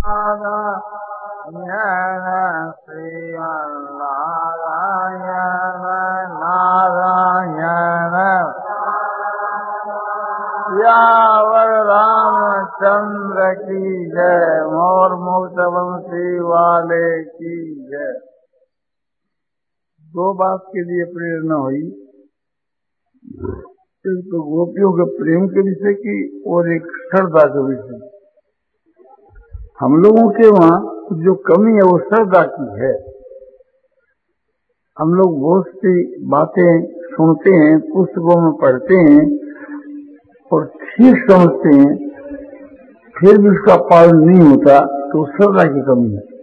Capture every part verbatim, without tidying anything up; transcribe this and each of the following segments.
नारायण श्रीमन्नारायण नारायण यावर रामचंद्र की जय, मोर मुक्त वंशी वाले की जय। दो बात के लिए प्रेरणा हुई, एक तो गोपियों के प्रेम के विषय की और एक श्रद्धा के विषय। हम लोगों के वहाँ जो कमी है वो श्रद्धा की है। हम लोग बहुत सी बातें सुनते हैं, पुस्तकों में पढ़ते हैं और ठीक समझते हैं, फिर भी उसका पालन नहीं होता, तो श्रद्धा की कमी है।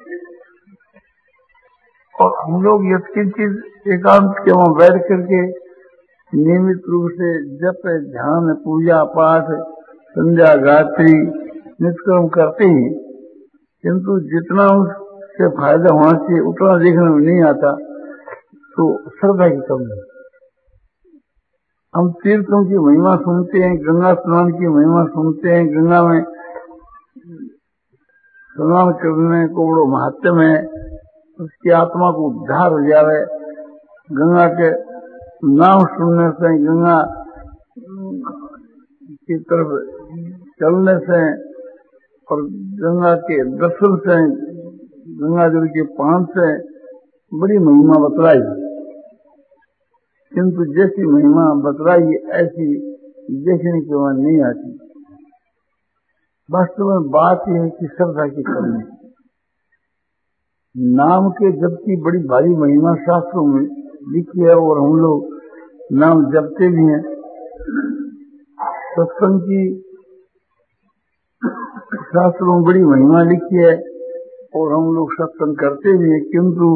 और हम लोग यथकिंचित एकांत के वहाँ बैठ करके नियमित रूप से जप, ध्यान, पूजा पाठ, संध्या, गायत्री, निष्कर्म करते हैं, किंतु जितना उससे फायदा होना चाहिए उतना देखने में नहीं आता, तो श्रद्धा की कमी है। हम तीर्थों की महिमा सुनते हैं, गंगा स्नान की महिमा सुनते हैं, गंगा में स्नान करने को बड़ो महत्व है, उसकी आत्मा को उद्धार हो जाए। गंगा के नाम सुनने से, गंगा की तरफ चलने से और गंगा के दर्शन से, गंगा जल के पान से बड़ी महिमा बतलाई, किंतु जैसी महिमा बतलाई ऐसी देखने के वहां नहीं आती। वास्तव में बात यह है कि श्रद्धा की कमी। नाम के जप की बड़ी भारी महिमा शास्त्रों में लिखी है और हम लोग नाम जपते भी हैं। सत्संग की शास्त्रों में बड़ी महिमा लिखी है और हम लोग सत्संग करते भी हैं, किंतु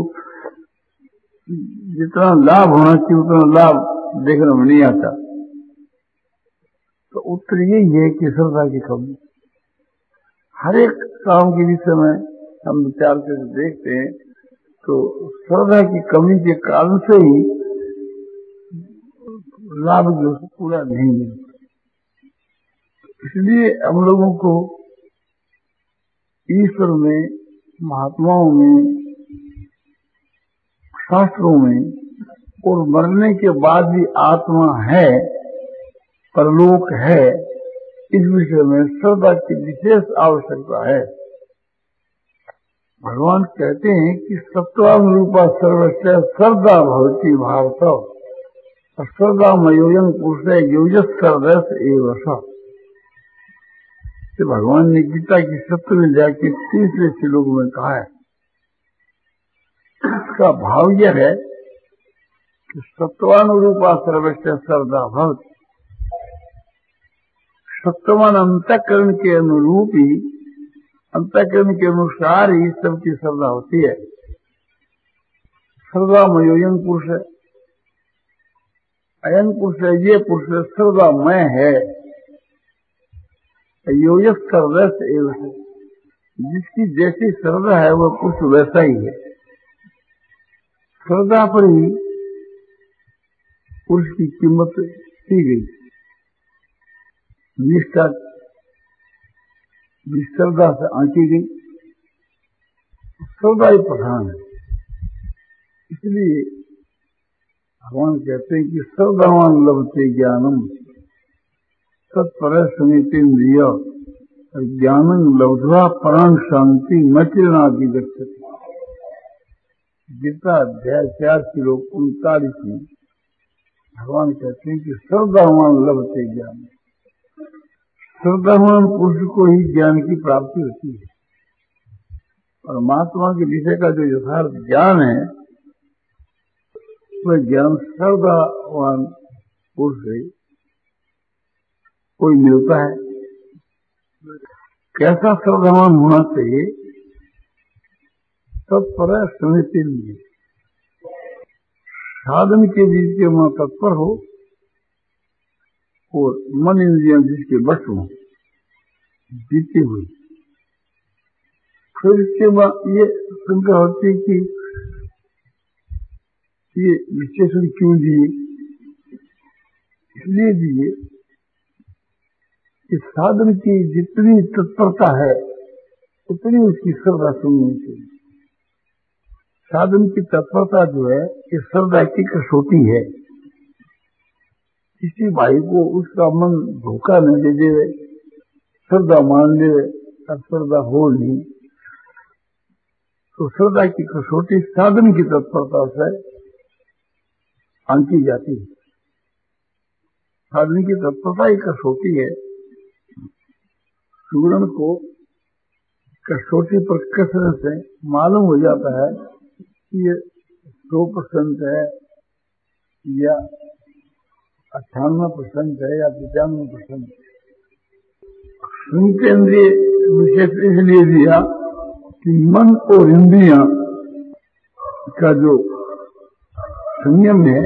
जितना लाभ होना चाहिए उतना लाभ देखने में नहीं आता। तो उत्तर यही है कि श्रद्धा की कमी। हर एक काम के विषय में हम विचार करके देखते हैं तो श्रद्धा की कमी के कारण से ही लाभ जो पूरा नहीं मिलता। इसलिए हम लोगों को ईश्वर में, महात्माओं में, शास्त्रों में और मरने के बाद भी आत्मा है, परलोक है, इस विषय में श्रद्धा की विशेष आवश्यकता है। भगवान कहते हैं कि सत्वान रूपा सर्वस्य श्रद्धा भवति भारत, श्रद्धा मयोयन पुरुष योजस सर्वस एवं। भगवान ने गीता की सप्तमी अध्याय के तीसरे श्लोक में कहा है। इसका भाव यह है कि सत्वानुरूपा सर्वस्य श्रद्धा भवति, सत्वान अंतःकरण के अनुरूप ही, अंतःकरण के अनुसार ही सबकी श्रद्धा होती है। श्रद्धा मयोयन पुरुष है, अयन पुरुष है, ये पुरुष श्रद्धामय है। योजस सर्वस एवं, जिसकी जैसी श्रद्धा है वह पुरुष वैसा ही है। श्रद्धा पर ही पुरुष की कीमत दी गई। निष्ठा भी श्रद्धा से आंकी गई, श्रद्धा ही प्रधान है। इसलिए भगवान कहते हैं कि श्रद्धावान लभते ज्ञानम तत्पर समितेन्द्रिय ज्ञानं लब्ध्वा परां शांति मचिरनादि गच्छति। गीता अध्याय चार श्लोक उनतालीस में भगवान कहते हैं कि श्रद्धावान लभते ज्ञान, श्रद्धावान पुरुष को ही ज्ञान की प्राप्ति होती है। परमात्मा के विषय का जो यथार्थ ज्ञान है वह ज्ञान श्रद्धावान पुरुष से कोई मिलता है। कैसा श्रद्धावान होना चाहिए? तत्पर समिति में साधन के बीच के वहां तत्पर हो और मन इंद्रियां जिसके वश हो, जीते हुए। फिर इसके बाद ये शंका होती है कि ये विशेषण क्यों दिए? इसलिए दिए कि साधन की जितनी तत्परता है उतनी उसकी श्रद्धा सुननी चाहिए। साधन की तत्परता जो है ये श्रद्धा की कसौटी है। किसी भाई को उसका मन धोखा न दे दे, श्रद्धा मान ले और श्रद्धा हो नहीं, तो श्रद्धा की कसौटी साधन की तत्परता से आंकी जाती है। साधन की तत्परता ही कसौटी है। सूरन को कसौटी पर कसने से मालूम हो जाता है कि ये सौ परसेंट है या अट्ठानवे परसेंट है या पचानवे परसेंट है। सुन केंद्रीय विशेष इसलिए दिया कि मन और इंद्रियां का जो संयम है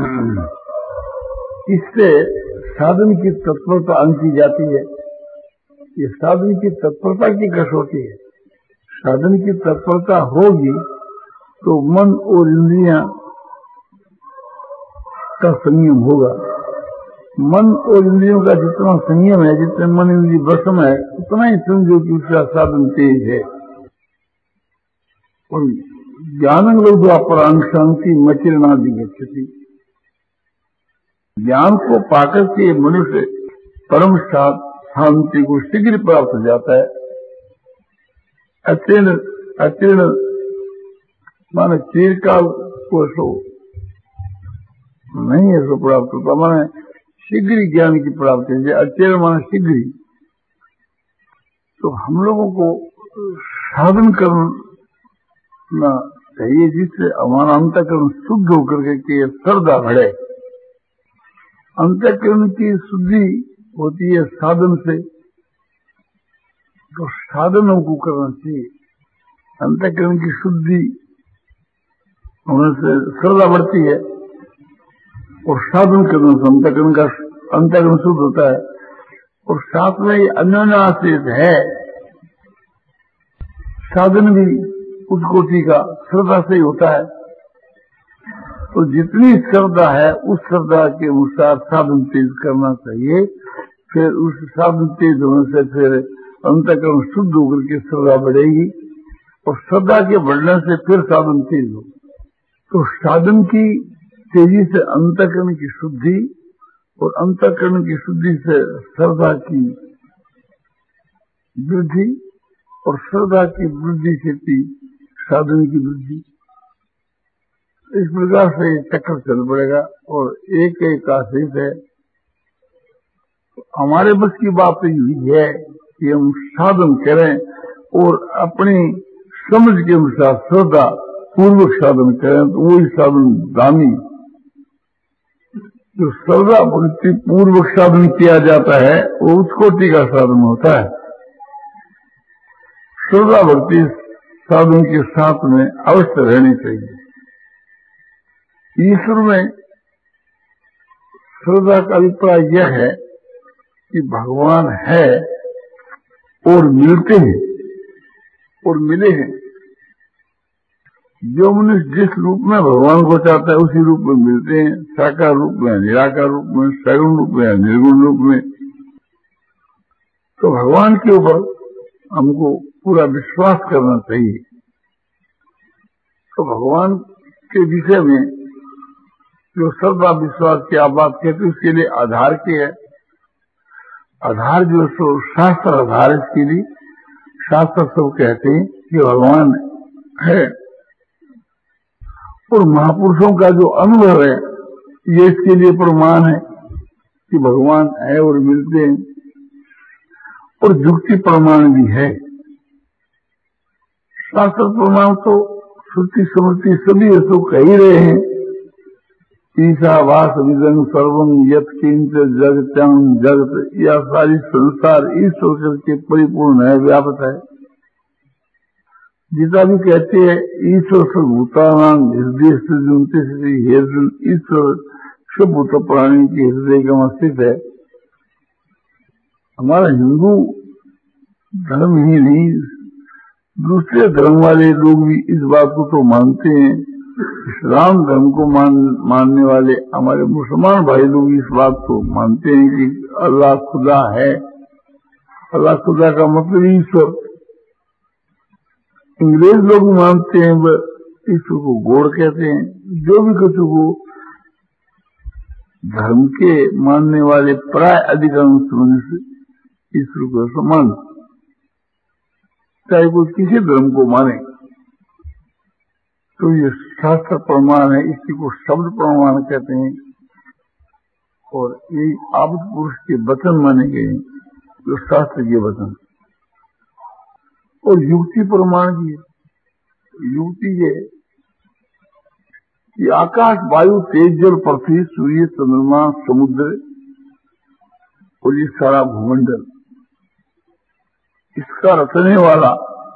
इससे साधन की तत्परता आंकी जाती है। ये साधन की तत्परता की कसौटी है। साधन की तत्परता होगी तो मन और इंद्रियां का संयम होगा। मन और इंद्रियों का जितना संयम है, जितने मन इंद्रिय वश में है, उतना ही समझो कि उसका साधन तेज है। और ज्ञान लोग अपरांग शांति मचिरनादि गच्छति। ज्ञान को पाकर के मनुष्य परम शांति को शीघ्र प्राप्त हो जाता है। अतीर्ण अतीर्ण माने चिरकाल को सो नहीं है सो प्राप्त होता, माने शीघ्र ज्ञान की प्राप्ति है। अतीर्ण माने शीघ्र। तो हम लोगों को साधन करना चाहिए जिससे हमारा अंतःकरण शुद्ध होकर के श्रद्धा बढ़े। अंतःकरण की शुद्धि होती है साधन से, तो साधनों को करना चाहिए। अंतःकरण की शुद्धि होने से श्रद्धा बढ़ती है और साधन करने से अंतःकरण का अंतःकरण शुद्ध होता है। और साथ में ये अन्योन्याश्रित है। साधन भी उस कोटि का श्रद्धा से ही होता है। तो जितनी श्रद्धा है उस श्रद्धा के अनुसार साधन तेज करना चाहिए। फिर उस साधन तेज होने से फिर अंतःकरण शुद्ध होकर के श्रद्धा बढ़ेगी और श्रद्धा के बढ़ने से फिर साधन तेज हो। तो साधन की तेजी से अंतःकरण की शुद्धि और अंतःकरण की शुद्धि से श्रद्धा की वृद्धि और श्रद्धा की वृद्धि से साधन की वृद्धि। इस प्रकार से चक्र चल पड़ेगा और एक एक आश्रित है। हमारे बस की बात यही है कि हम साधन करें और अपनी समझ के अनुसार श्रद्धा पूर्वक साधन करें, तो वही साधन दानी। जो श्रद्धा भक्ति पूर्वक साधन किया जाता है वो उस कोटि का साधन होता है। श्रद्धा भक्ति साधन के साथ में अवश्य रहनी चाहिए। ईश्वर में श्रद्धा का अभिप्राय यह है कि भगवान है और मिलते हैं और मिले हैं। जो मनुष्य जिस रूप में भगवान को चाहता है उसी रूप में मिलते हैं, साकार रूप में, निराकार रूप में, सगुण रूप में, निर्गुण रूप में। तो भगवान के ऊपर हमको पूरा विश्वास करना चाहिए। तो भगवान के विषय में जो श्रद्धा विश्वास की आप बात कहते हैं उसके लिए आधार क्या है? आधार जो सो शास्त्र आधार। इसके लिए शास्त्र सब कहते हैं कि भगवान है और महापुरुषों का जो अनुभव है ये इसके लिए प्रमाण है कि भगवान है और मिलते हैं। और युक्ति प्रमाण भी है। शास्त्र प्रमाण तो श्रुति स्मृति सभी ऐसो कह ही रहे हैं। ईशावास विदं सर्वं यत् किंच जगतं जगत, यह सारी संसार ईश्वर करके परिपूर्ण है, व्यापक है। गीता भी कहते हैं ईश्वर सर्वभूतानां हृदय से ईश्वर सबभूत प्राणी के हृदय का स्थित है। हमारा हिंदू धर्म ही नहीं, दूसरे धर्म वाले लोग भी इस बात को तो मानते हैं। इस्लाम धर्म को मान, मानने वाले हमारे मुसलमान भाई लोग इस बात को मानते हैं कि अल्लाह खुदा है। अल्लाह खुदा का मतलब ईश्वर। अंग्रेज लोग मानते हैं वह ईश्वर को गॉड कहते हैं। जो भी कुछ को धर्म के मानने वाले प्राय अधिकांश मनुष्य ईश्वर को समान, चाहे कोई किसी धर्म को माने, तो ये शास्त्र प्रमाण है, इसी को शब्द प्रमाण कहते हैं। और ये आबुद पुरुष के वचन माने गए, जो शास्त्र के वचन। और युक्ति प्रमाण की युक्ति ये कि आकाश, वायु, तेज, जल, पृथ्वी, सूर्य, चंद्रमा, समुद्र और ये सारा भूमंडल, इसका रचने वाला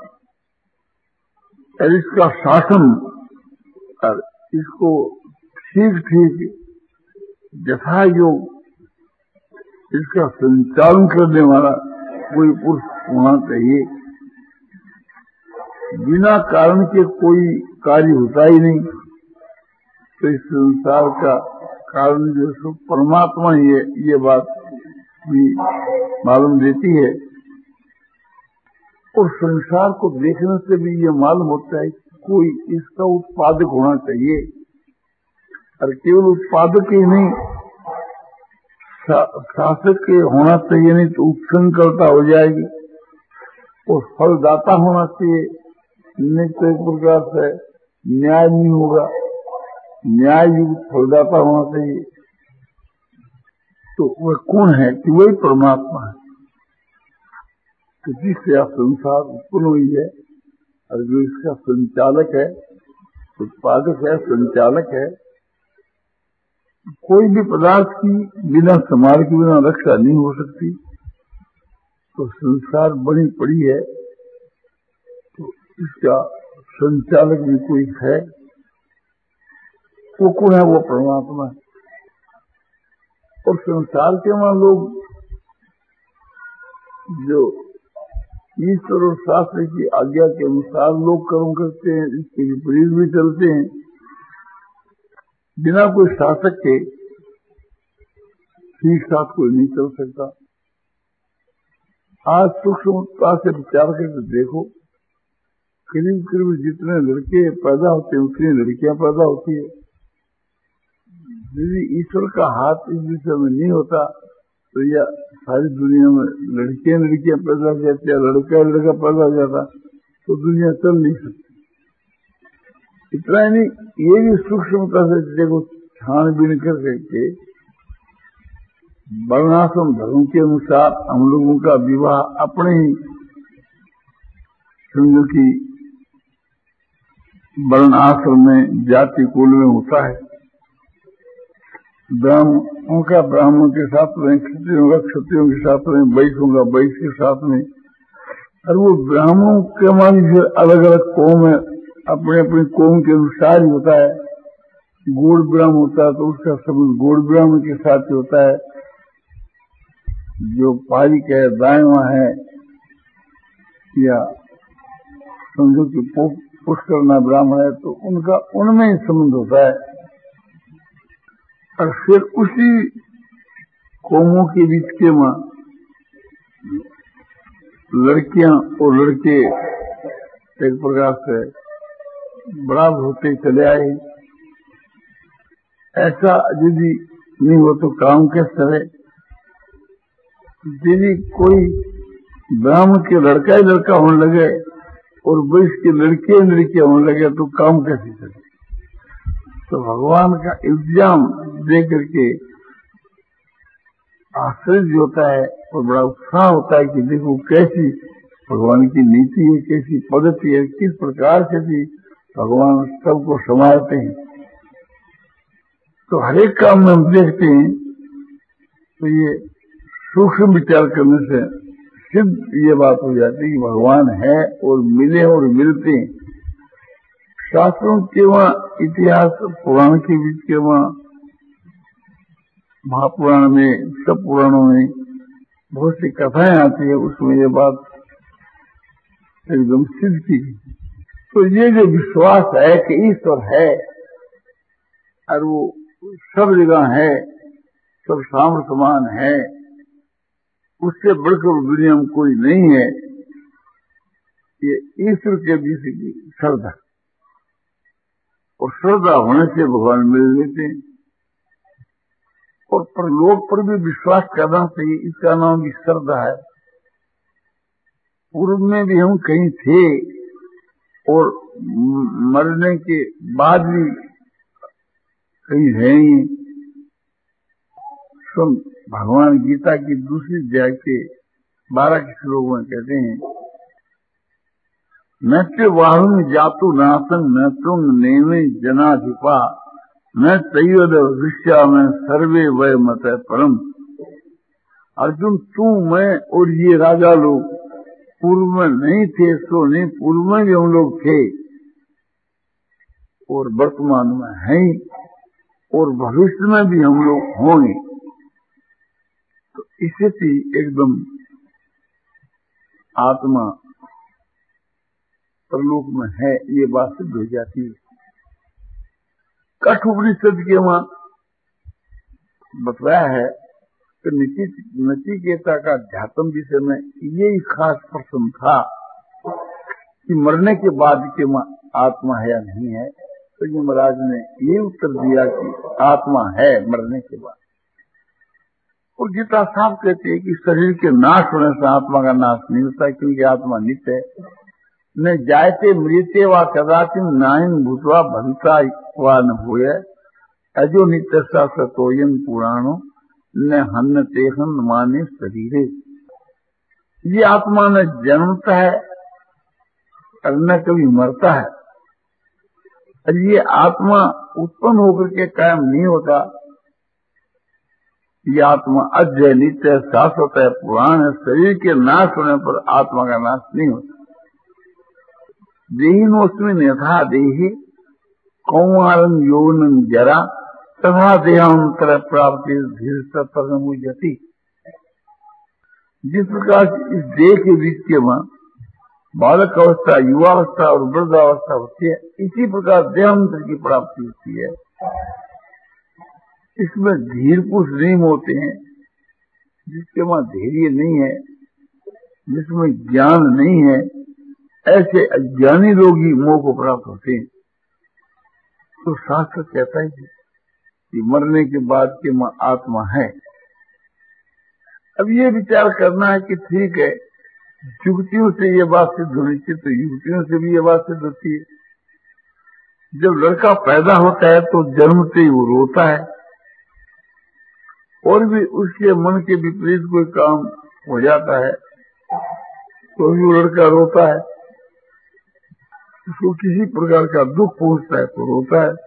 और इसका शासन और इसको ठीक ठीक यथा योग इसका संचालन करने वाला कोई पुरुष होना चाहिए। बिना कारण के कोई कार्य होता ही नहीं। तो इस संसार का कारण जो सो परमात्मा ही है, ये बात भी मालूम देती है। और संसार को देखने से भी ये मालूम होता है कोई इसका उत्पादक होना चाहिए। और केवल उत्पादक ही नहीं, शासक होना चाहिए, नहीं तो उत्संकर्ता हो जाएगी। और फलदाता होना चाहिए, नहीं तो एक प्रकार से न्याय नहीं होगा। न्याय युक्त फलदाता होना चाहिए। तो वह कौन है कि वही परमात्मा है, तो जिससे यह संसार उत्पन्न हुई है। और जो इसका संचालक है, उत्पादक है, संचालक है। कोई भी पदार्थ की बिना संभाल के बिना रक्षा नहीं हो सकती। तो संसार बनी पड़ी है, तो इसका संचालक भी कोई है। वो कौन है? वो परमात्मा है। और संसार के वहां लोग जो ईश्वर और शास्त्र की आज्ञा के अनुसार लोग कर्म करते हैं, इसके विपरीत भी चलते हैं। बिना कोई शासक के ठीक साथ कोई नहीं चल सकता। आज सूक्ष्मता से विचार करके देखो, करीब करीब जितने लड़के पैदा होते हैं उतनी लड़कियां पैदा होती है। यदि ईश्वर का हाथ इस विषय में नहीं होता तो यह सारी दुनिया में लड़कियां लड़कियां पैदा हो जाती है, लड़का लड़का पैदा हो जाता, तो दुनिया चल नहीं सकती। इतना ही नहीं, ये भी सूक्ष्मता से देखो, छानबीन कर करके वर्णाश्रम धर्म के अनुसार हम लोगों का विवाह अपने ही समझो की वर्ण आश्रम में, जाति कुल में होता है। ब्राह्मणों का ब्राह्मणों के साथ में, क्षत्रियों का क्षत्रियों के साथ में, वैश्यों का वैश्य के साथ में। और वो ब्राह्मणों के मान फिर अलग अलग कौम है, अपने अपने कौम के अनुसार ही होता है। गौड़ ब्राह्मण होता है तो उसका संबंध गौड़ ब्राह्मण के साथ ही होता है। जो पारिक है, दायवा है, या समझो कि पुष्करना ब्राह्मण है, तो उनका उनमें ही संबंध होता है। और फिर उसी कौमों के बीच के मां लड़कियां और लड़के एक प्रकार से बराबर होते चले आए। ऐसा यदि नहीं हो तो काम कैसे चले? यदि कोई ब्राह्मण के लड़का ही लड़का होने लगे और वैश्य के लड़के लड़कियां होने लगे तो काम कैसे चले? तो भगवान का इंतजाम देख करके आश्चर्य होता है और बड़ा उत्साह होता है कि देखो कैसी भगवान की नीति है, कैसी पद्धति है, किस प्रकार से भी भगवान सबको संभालते हैं। तो हरेक काम में हम देखते हैं तो ये सूक्ष्म विचार करने से सिद्ध ये बात हो जाती है कि भगवान है और मिले और मिलते हैं। शास्त्रों के वहाँ इतिहास पुराण के बीच के वहाँ महापुराण में, सब पुराणों में बहुत सी कथाएं आती है, उसमें ये बात एकदम सिद्ध की। तो ये जो विश्वास है कि ईश्वर है और वो सब जगह है, सब सामर्थ्यमान है, उससे बढ़कर दुनिया में कोई नहीं है, ये ईश्वर के विषय की श्रद्धा, और श्रद्धा होने से भगवान मिल लेते हैं। और परलोक पर भी विश्वास करना चाहिए, इसका नाम भी श्रद्धा है। पूर्व में भी हम कहीं थे और मरने के बाद भी कहीं रहेंगे। स्वयं भगवान गीता की दूसरी अध्याय के बारह के श्लोक में कहते हैं, न च वाहुं जातु नासं न तुम नेमे जनाधिपा न तैवद विश्या में सर्वे वय मत परम। अर्जुन, तू, मैं और ये राजा लोग पूर्व में नहीं थे, सो नहीं, पूर्व में भी हम लोग थे और वर्तमान में हैं और भविष्य में भी हम लोग होंगे। तो इससे भी एकदम आत्मा परलोक में है, ये बात सिद्ध हो जाती है। कठोपनिषद के वहां बतलाया है कि नचिकेता का ध्यात्म विषय में यही खास प्रश्न था कि मरने के बाद के वहां आत्मा है या नहीं है। तो ये महाराज ने ये उत्तर दिया कि आत्मा है मरने के बाद। और गीता साफ कहती है कि शरीर के नाश होने से आत्मा का नाश नहीं होता, क्योंकि आत्मा नित्य है। न जायते मृत्य व कदाचिन नायन भूतवा भविता व न भूय अजो नित्य सतोयन पुराणो न हन्न तेहन माने शरीरे। ये आत्मा न जन्मता है और न कभी मरता है। और ये आत्मा उत्पन्न होकर के कायम नहीं होता। ये आत्मा अजय नित्य शाश्वत है, पुराण है। शरीर के नाश होने पर आत्मा का नाश नहीं होता। देहिनोस्मिन् यथा देहि कौमारं यौवनं जरा तथा देहांतर प्राप्ति धीर सत्परमुच्यते। जिस प्रकार इस देह के बीच के वहां बालक अवस्था, युवावस्था और वृद्धावस्था होती है, इसी प्रकार देहांतर की प्राप्ति होती है। इसमें धीर पुरुष नहीं होते हैं, जिसके वहां धैर्य नहीं है, जिसमें ज्ञान नहीं है, ऐसे अज्ञानी लोग ही मोह को प्राप्त होते हैं। तो शास्त्र कहता है कि मरने के बाद के आत्मा है। अब ये विचार करना है कि ठीक है, युक्तियों से ये बात सिद्ध होनी चाहिए, तो युक्तियों से भी ये बात सिद्ध होती है। जब लड़का पैदा होता है तो जन्मते ही वो रोता है, और भी उसके मन के विपरीत कोई काम हो जाता है तो भी वो लड़का रोता है। उसको किसी प्रकार का दुख पहुंचता है तो रोता है।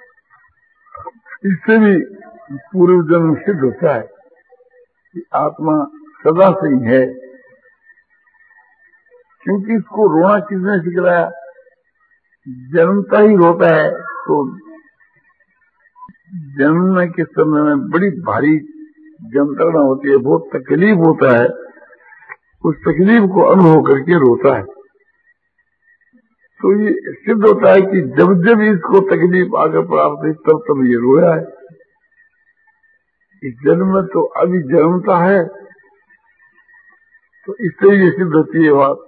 इससे भी पूर्व जन्म सिद्ध होता है कि आत्मा सदा से ही है, क्योंकि इसको रोना किसने सिखलाया? जन्मता ही रोता है। तो जन्मने के समय में बड़ी भारी यंत्रणा होती है, बहुत तकलीफ होता है। उस तकलीफ को अनुभव करके रोता है। तो ये सिद्ध होता है कि जब जब इसको तकलीफ आगे प्राप्त हुई तब तब ये रोया है। इस जन्म में तो अभी जन्मता है, तो इससे ये सिद्ध होती है बात।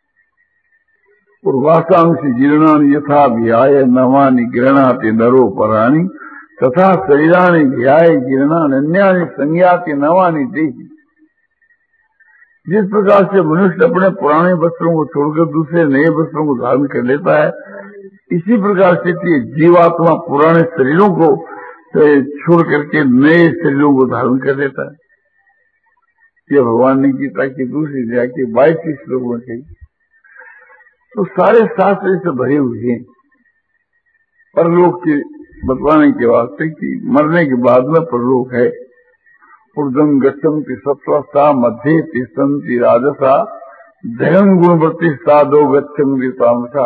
और वासांसी जीर्णानि यथा भियाय नवानि गृह्णाति नरो पराणि तथा शरीरानि भियाय जीर्णानि अन्यानि संज्ञाति नवानि देहि। जिस प्रकार से मनुष्य अपने पुराने वस्त्रों को छोड़कर दूसरे नए वस्त्रों को धारण कर लेता है, इसी प्रकार से जीवात्मा पुराने शरीरों को छोड़ करके नए शरीरों को धारण कर लेता है। ये भगवान ने गीता की दूसरी अध्याय के बाईस श्लोक में कही। तो सारे शास्त्र से भरे हुए हैं परलोक के बतलाने के वास्ते कि मरने के बाद में परलोक है। ऊर्ध्वं गच्छन्ति सत्त्वस्ता मध्ये तिष्ठन्ति राजसा दयं गुणवृत्ति साधो गच्छन्ति तामसा।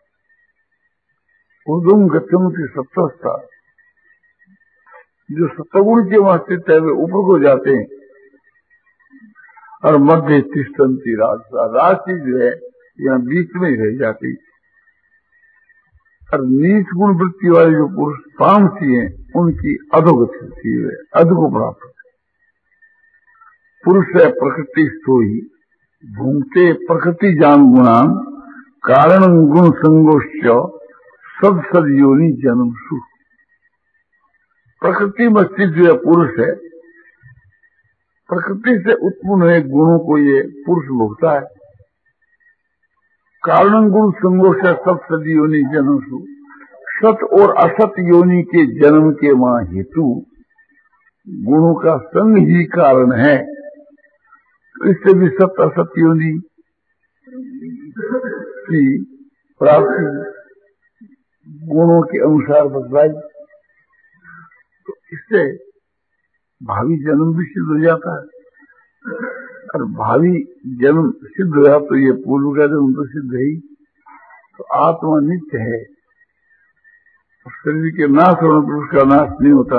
ऊर्ध्वं गच्छन्ति सत्त्वस्ता, जो सत्वगुण के वहां स्थित है वे ऊपर को जाते हैं। और मध्य तिष्ठन्ति राजसा, राजसी जो है यहाँ बीच में ही रह जाती। और नीच गुण वृत्ति वाले जो पुरुष तामसी हैं उनकी अधोगति है, अध को प्राप्त। पुरुष है प्रकृति सोई भूंगते प्रकृति जान गुणान कारण गुण संगोष्ठ सद सद योनि जन्म सु। प्रकृति में स्थित जो पुरुष है, प्रकृति से उत्पन्न हुए गुणों को ये पुरुष भोगता है। कारण गुण संगोष्ठ सत सद योनि जन्म सु। सत और असत योनि के जन्म के वहां हेतु गुणों का संग ही कारण है। तो इससे भी सत असत योनि की प्राप्ति गुणों के अनुसार बदलाई, तो इससे भावी जन्म भी सिद्ध हो जाता है। और भावी जन्म सिद्ध हुआ तो ये पूर्व का जन्म तो सिद्ध है ही। तो आत्मा नित्य है, शरीर के नाश होने पर उसका नाश नहीं होता।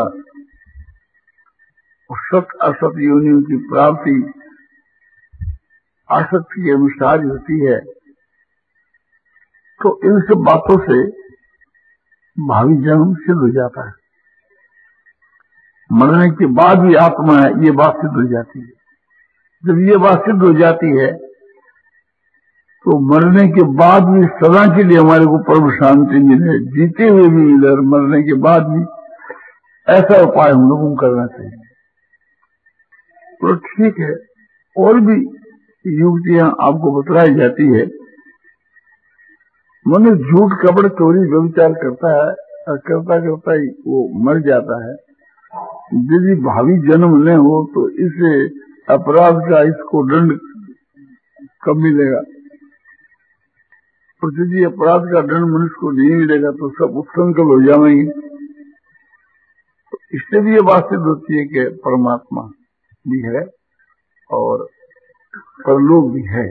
और सत असत योनियों की प्राप्ति आसक्ति के अनुसार होती है। तो इन सब बातों से भावी जन्म सिद्ध हो जाता है। मरने के बाद भी आत्मा है, ये बात सिद्ध हो जाती है। जब ये बात सिद्ध हो जाती है तो मरने के बाद भी सदा के लिए हमारे को परम शांति मिले, जीते हुए भी मिले और मरने के बाद भी, ऐसा उपाय हम लोगों को करना चाहिए। तो ठीक है, और भी युक्तियां आपको बतलाई जाती है। मनुष्य झूठ कपड़ चोरी व्यभिचार करता है और करता करता ही वो मर जाता है। यदि भावी जन्म न हो तो इससे अपराध का इसको दंड कब मिलेगा? और यदि अपराध का दंड मनुष्य को नहीं मिलेगा तो सब उत्संकल हो जाएंगे। तो इससे भी ये बात सिद्ध होती है कि परमात्मा भी है और परलोक भी है।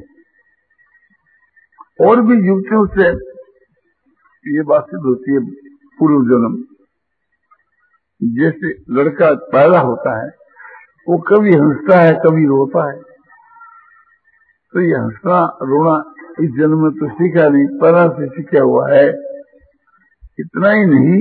और भी युक्तियों से ये बात सिद्ध होती है पूर्व जन्म। जैसे लड़का पैदा होता है, वो कभी हंसता है कभी रोता है। तो ये हंसना रोना इस जन्म में तो सीखा नहीं, पैदा से सीखा हुआ है। इतना ही नहीं,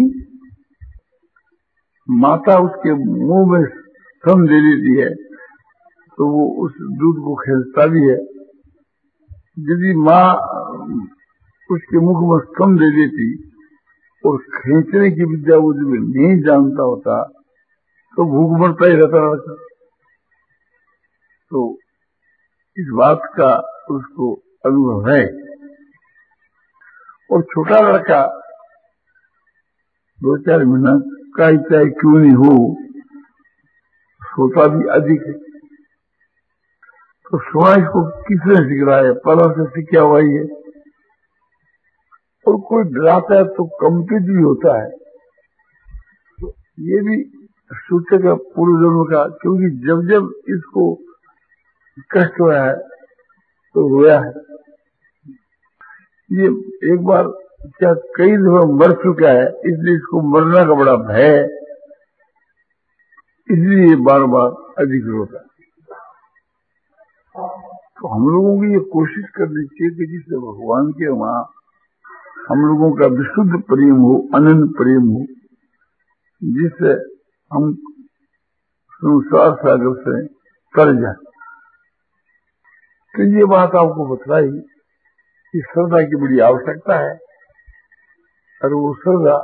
माता उसके मुंह में स्तन दे देती है तो वो उस दूध को खींचता भी है। यदि माँ उसके मुख में स्तन दे देती और खींचने की विद्या वो जब नहीं जानता होता तो भूख मरता ही रहता रहता। तो इस बात का उसको अनुभव है। और छोटा लड़का दो चार महीना का ही चाहे क्यों नहीं हो, सोता भी अधिक है। तो सोना इसको किसने सीख रहा है? पहला से सीखा हुआ ही है। और कोई डराता है तो कंपित भी होता है। तो ये भी सूचक है पूर्व जन्म का, क्योंकि जब जब इसको कष्ट हुआ है तो रोया है। ये एक बार क्या कई दफा मर चुका है, इसलिए इसको मरना का बड़ा भय है, इसलिए बार बार अधिक रोता है। तो हम लोगों की ये कोशिश करनी चाहिए कि जिससे भगवान के वहां हम लोगों का विशुद्ध प्रेम हो, अनन्य प्रेम हो, जिससे हम संसार सागर से तर जाए। तो ये बात आपको बतलाई कि श्रद्धा की बड़ी आवश्यकता है। और वो श्रद्धा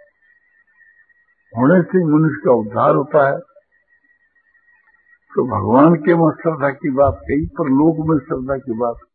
होने से मनुष्य का उद्धार होता है। तो भगवान के वहां श्रद्धा की बात कही, पर लोक में श्रद्धा की बात